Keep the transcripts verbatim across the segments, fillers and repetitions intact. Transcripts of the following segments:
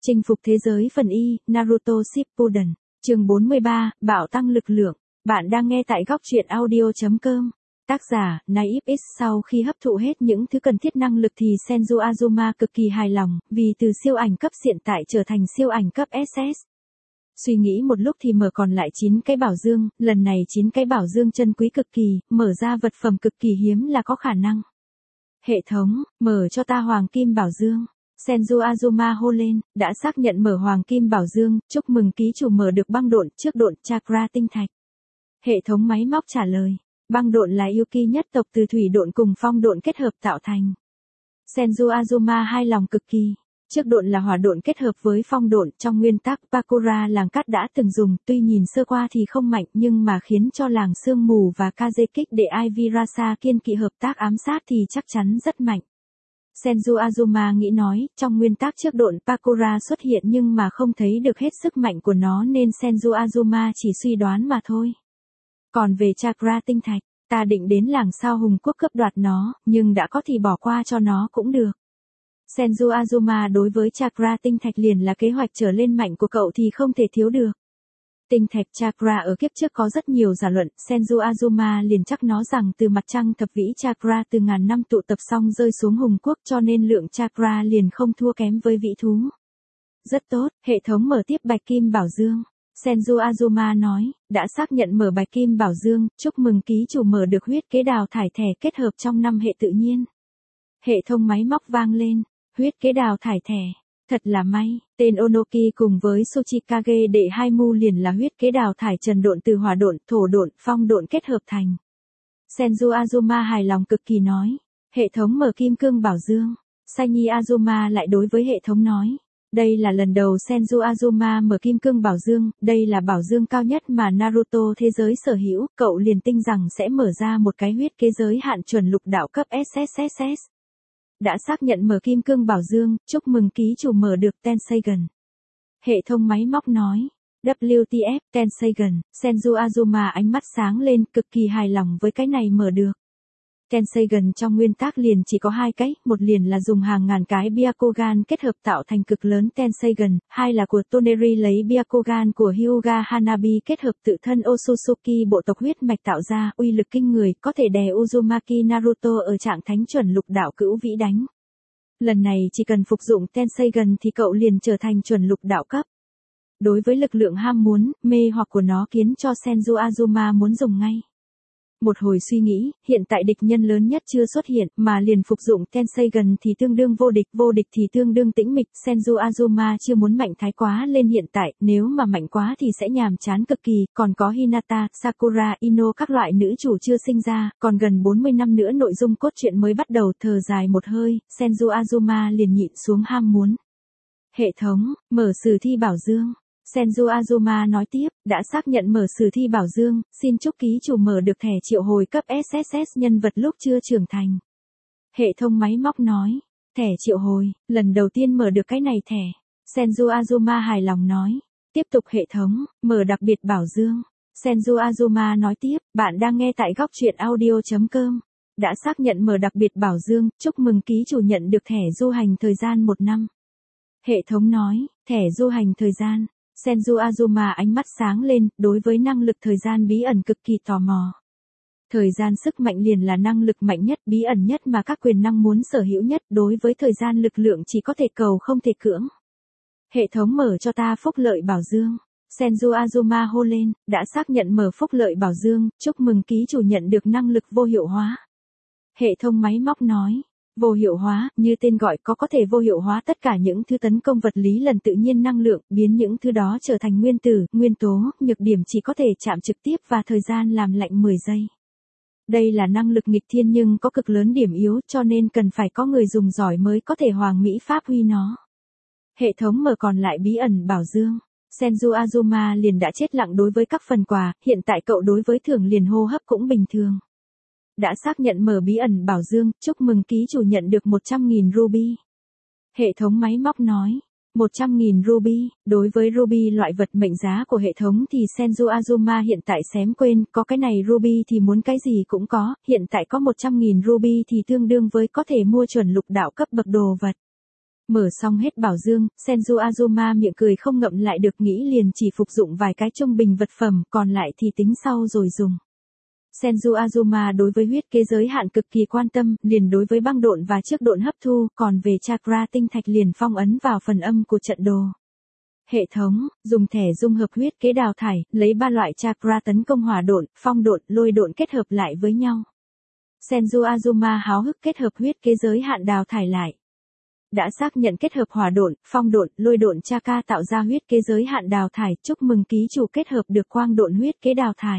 Chinh phục thế giới phần Y, Naruto Shippuden, chương bốn mươi ba, bạo tăng lực lượng. Bạn đang nghe tại góc truyện audio chấm com. Tác giả, Naif X. Sau khi hấp thụ hết những thứ cần thiết năng lực thì Senju Azuma cực kỳ hài lòng, vì từ siêu ảnh cấp hiện tại trở thành siêu ảnh cấp ét ét. Suy nghĩ một lúc thì mở còn lại chín cái bảo dương, lần này chín cái bảo dương chân quý cực kỳ, mở ra vật phẩm cực kỳ hiếm là có khả năng. Hệ thống, mở cho ta hoàng kim bảo dương. Senju Azuma hô lên, đã xác nhận mở hoàng kim bảo dương, chúc mừng ký chủ mở được băng độn, trước độn, chakra tinh thạch. Hệ thống máy móc trả lời, băng độn là Yuki nhất tộc từ thủy độn cùng phong độn kết hợp tạo thành. Senju Azuma hài lòng cực kỳ. Trước độn là hỏa độn kết hợp với phong độn, trong nguyên tắc Bakura làng cát đã từng dùng, tuy nhìn sơ qua thì không mạnh nhưng mà khiến cho làng sương mù và Kaze kích để Ivirasa kiên kỵ hợp tác ám sát thì chắc chắn rất mạnh. Senju Azuma nghĩ nói, trong nguyên tắc trước độn Bakura xuất hiện nhưng mà không thấy được hết sức mạnh của nó nên Senju Azuma chỉ suy đoán mà thôi. Còn về chakra tinh thạch, ta định đến làng sao hùng quốc cướp đoạt nó, nhưng đã có thì bỏ qua cho nó cũng được. Senju Azuma đối với chakra tinh thạch liền là kế hoạch trở lên mạnh của cậu thì không thể thiếu được. Tinh thạch chakra ở kiếp trước có rất nhiều giả luận, Senju Azuma liền chắc nó rằng từ mặt trăng thập vĩ chakra từ ngàn năm tụ tập xong rơi xuống hùng quốc cho nên lượng chakra liền không thua kém với vĩ thú. Rất tốt, hệ thống mở tiếp bạch kim bảo dương. Senju Azuma nói, đã xác nhận mở bạch kim bảo dương, chúc mừng ký chủ mở được huyết kế đào thải thẻ kết hợp trong năm hệ tự nhiên. Hệ thống máy móc vang lên, huyết kế đào thải thẻ. Thật là may, tên Onoki cùng với Tsuchikage đệ hai mu liền là huyết kế đào thải trần độn từ hỏa độn, thổ độn, phong độn kết hợp thành. Senju Azuma hài lòng cực kỳ nói, hệ thống mở kim cương bảo dương. Sanyi Azuma lại đối với hệ thống nói, đây là lần đầu Senju Azuma mở kim cương bảo dương, đây là bảo dương cao nhất mà Naruto thế giới sở hữu, cậu liền tin rằng sẽ mở ra một cái huyết kế giới hạn chuẩn lục đạo cấp ét ét ét. Đã xác nhận mở kim cương bảo dương, chúc mừng ký chủ mở được Tenseigan. Hệ thống máy móc nói, vê tê ép, Tenseigan, Senju Azuma ánh mắt sáng lên, cực kỳ hài lòng với cái này mở được. Tenseigan trong nguyên tắc liền chỉ có hai cái, một liền là dùng hàng ngàn cái Byakugan kết hợp tạo thành cực lớn Tenseigan, hai là của Toneri lấy Byakugan của Hyuga Hanabi kết hợp tự thân Otsutsuki bộ tộc huyết mạch tạo ra, uy lực kinh người, có thể đè Uzumaki Naruto ở trạng thánh chuẩn lục đạo cữu vĩ đánh. Lần này chỉ cần phục dụng Tenseigan thì cậu liền trở thành chuẩn lục đạo cấp. Đối với lực lượng ham muốn, mê hoặc của nó khiến cho Senju Azuma muốn dùng ngay. Một hồi suy nghĩ, hiện tại địch nhân lớn nhất chưa xuất hiện, mà liền phục dụng Tenseigan thì tương đương vô địch, vô địch thì tương đương tĩnh mịch, Senju Azuma chưa muốn mạnh thái quá lên hiện tại, nếu mà mạnh quá thì sẽ nhàm chán cực kỳ, còn có Hinata, Sakura, Ino các loại nữ chủ chưa sinh ra, còn gần bốn mươi năm nữa nội dung cốt truyện mới bắt đầu, thở dài một hơi, Senju Azuma liền nhịn xuống ham muốn. Hệ thống, mở sử thi bảo dương. Senju Azuma nói tiếp, đã xác nhận mở sử thi bảo dương, xin chúc ký chủ mở được thẻ triệu hồi cấp ét ét ét nhân vật lúc chưa trưởng thành. Hệ thống máy móc nói, thẻ triệu hồi, lần đầu tiên mở được cái này thẻ. Senju Azuma hài lòng nói, tiếp tục hệ thống, mở đặc biệt bảo dương. Senju Azuma nói tiếp, bạn đang nghe tại góc truyện audio chấm com. Đã xác nhận mở đặc biệt bảo dương, chúc mừng ký chủ nhận được thẻ du hành thời gian một năm. Hệ thống nói, thẻ du hành thời gian. Senju Azuma ánh mắt sáng lên, đối với năng lực thời gian bí ẩn cực kỳ tò mò. Thời gian sức mạnh liền là năng lực mạnh nhất, bí ẩn nhất mà các quyền năng muốn sở hữu nhất, đối với thời gian lực lượng chỉ có thể cầu không thể cưỡng. Hệ thống mở cho ta phúc lợi bảo dương. Senju Azuma hô lên, đã xác nhận mở phúc lợi bảo dương, chúc mừng ký chủ nhận được năng lực vô hiệu hóa. Hệ thống máy móc nói, vô hiệu hóa, như tên gọi có có thể vô hiệu hóa tất cả những thứ tấn công vật lý lần tự nhiên năng lượng, biến những thứ đó trở thành nguyên tử, nguyên tố, nhược điểm chỉ có thể chạm trực tiếp và thời gian làm lạnh mười giây. Đây là năng lực nghịch thiên nhưng có cực lớn điểm yếu cho nên cần phải có người dùng giỏi mới có thể hoàng mỹ phát huy nó. Hệ thống mở còn lại bí ẩn bảo dương. Senju Azuma liền đã chết lặng đối với các phần quà, hiện tại cậu đối với thưởng liền hô hấp cũng bình thường. Đã xác nhận mở bí ẩn bảo dương, chúc mừng ký chủ nhận được một trăm nghìn ruby. Hệ thống máy móc nói, một trăm nghìn ruby, đối với ruby loại vật mệnh giá của hệ thống thì Senju Azuma hiện tại xém quên, có cái này ruby thì muốn cái gì cũng có, hiện tại có một trăm nghìn ruby thì tương đương với có thể mua chuẩn lục đạo cấp bậc đồ vật. Mở xong hết bảo dương, Senju Azuma miệng cười không ngậm lại được nghĩ liền chỉ phục dụng vài cái trung bình vật phẩm, còn lại thì tính sau rồi dùng. Senju Azuma đối với huyết kế giới hạn cực kỳ quan tâm, liền đối với băng độn và trước độn hấp thu, còn về chakra tinh thạch liền phong ấn vào phần âm của trận đồ. Hệ thống, dùng thẻ dung hợp huyết kế đào thải, lấy ba loại chakra tấn công hỏa độn, phong độn, lôi độn kết hợp lại với nhau. Senju Azuma háo hức kết hợp huyết kế giới hạn đào thải lại. Đã xác nhận kết hợp hỏa độn, phong độn, lôi độn chakra tạo ra huyết kế giới hạn đào thải, chúc mừng ký chủ kết hợp được quang độn huyết kế đào thải.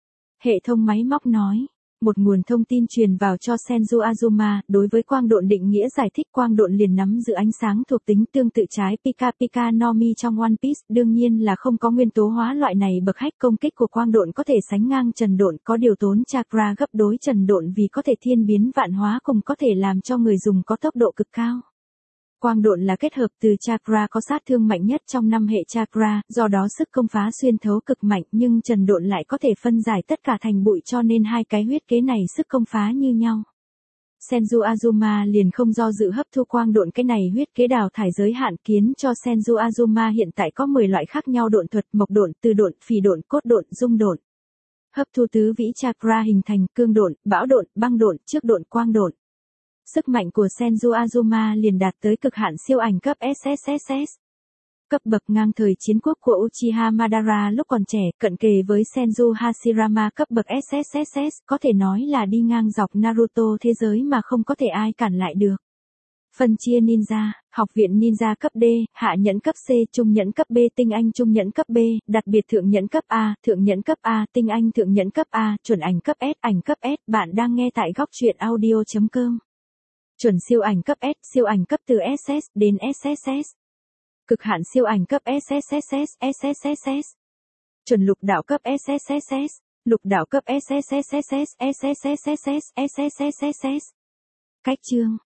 Hệ thống máy móc nói. Một nguồn thông tin truyền vào cho Senju Azuma, đối với quang độn định nghĩa giải thích quang độn liền nắm giữ ánh sáng thuộc tính tương tự trái Pika Pika no Mi trong One Piece, đương nhiên là không có nguyên tố hóa loại này bậc hách, công kích của quang độn có thể sánh ngang trần độn, có điều tốn chakra gấp đối trần độn vì có thể thiên biến vạn hóa cùng có thể làm cho người dùng có tốc độ cực cao. Quang độn là kết hợp từ chakra có sát thương mạnh nhất trong năm hệ chakra, do đó sức công phá xuyên thấu cực mạnh, nhưng trần độn lại có thể phân giải tất cả thành bụi, cho nên hai cái huyết kế này sức công phá như nhau. Senju Azuma liền không do dự hấp thu quang độn cái này huyết kế đào thải giới hạn, khiến cho Senju Azuma hiện tại có mười loại khác nhau độn thuật: mộc độn, từ độn, phì độn, cốt độn, dung độn. Hấp thu tứ vĩ chakra hình thành cương độn, bão độn, băng độn, trước độn, quang độn. Sức mạnh của Senju Azuma liền đạt tới cực hạn siêu ảnh cấp ét ét ét ét. Cấp bậc ngang thời chiến quốc của Uchiha Madara lúc còn trẻ, cận kề với Senju Hashirama cấp bậc ét ét ét ét, có thể nói là đi ngang dọc Naruto thế giới mà không có thể ai cản lại được. Phân chia ninja, học viện ninja cấp D, hạ nhẫn cấp C, trung nhẫn cấp B, tinh anh trung nhẫn cấp B, đặc biệt thượng nhẫn cấp A, thượng nhẫn cấp A, tinh anh thượng nhẫn cấp A, chuẩn ảnh cấp S, ảnh cấp S, bạn đang nghe tại góc truyện audio chấm com. Chuẩn siêu ảnh cấp S, siêu ảnh cấp từ ét ét đến ét ét ét. Cực hạn siêu ảnh cấp ét ét ét ét, ét ét ét ét. Chuẩn lục đạo cấp ét ét ét ét, lục đạo cấp ét ét ét ét, ét ét ét ét, ét ét ét ét. Cách chương.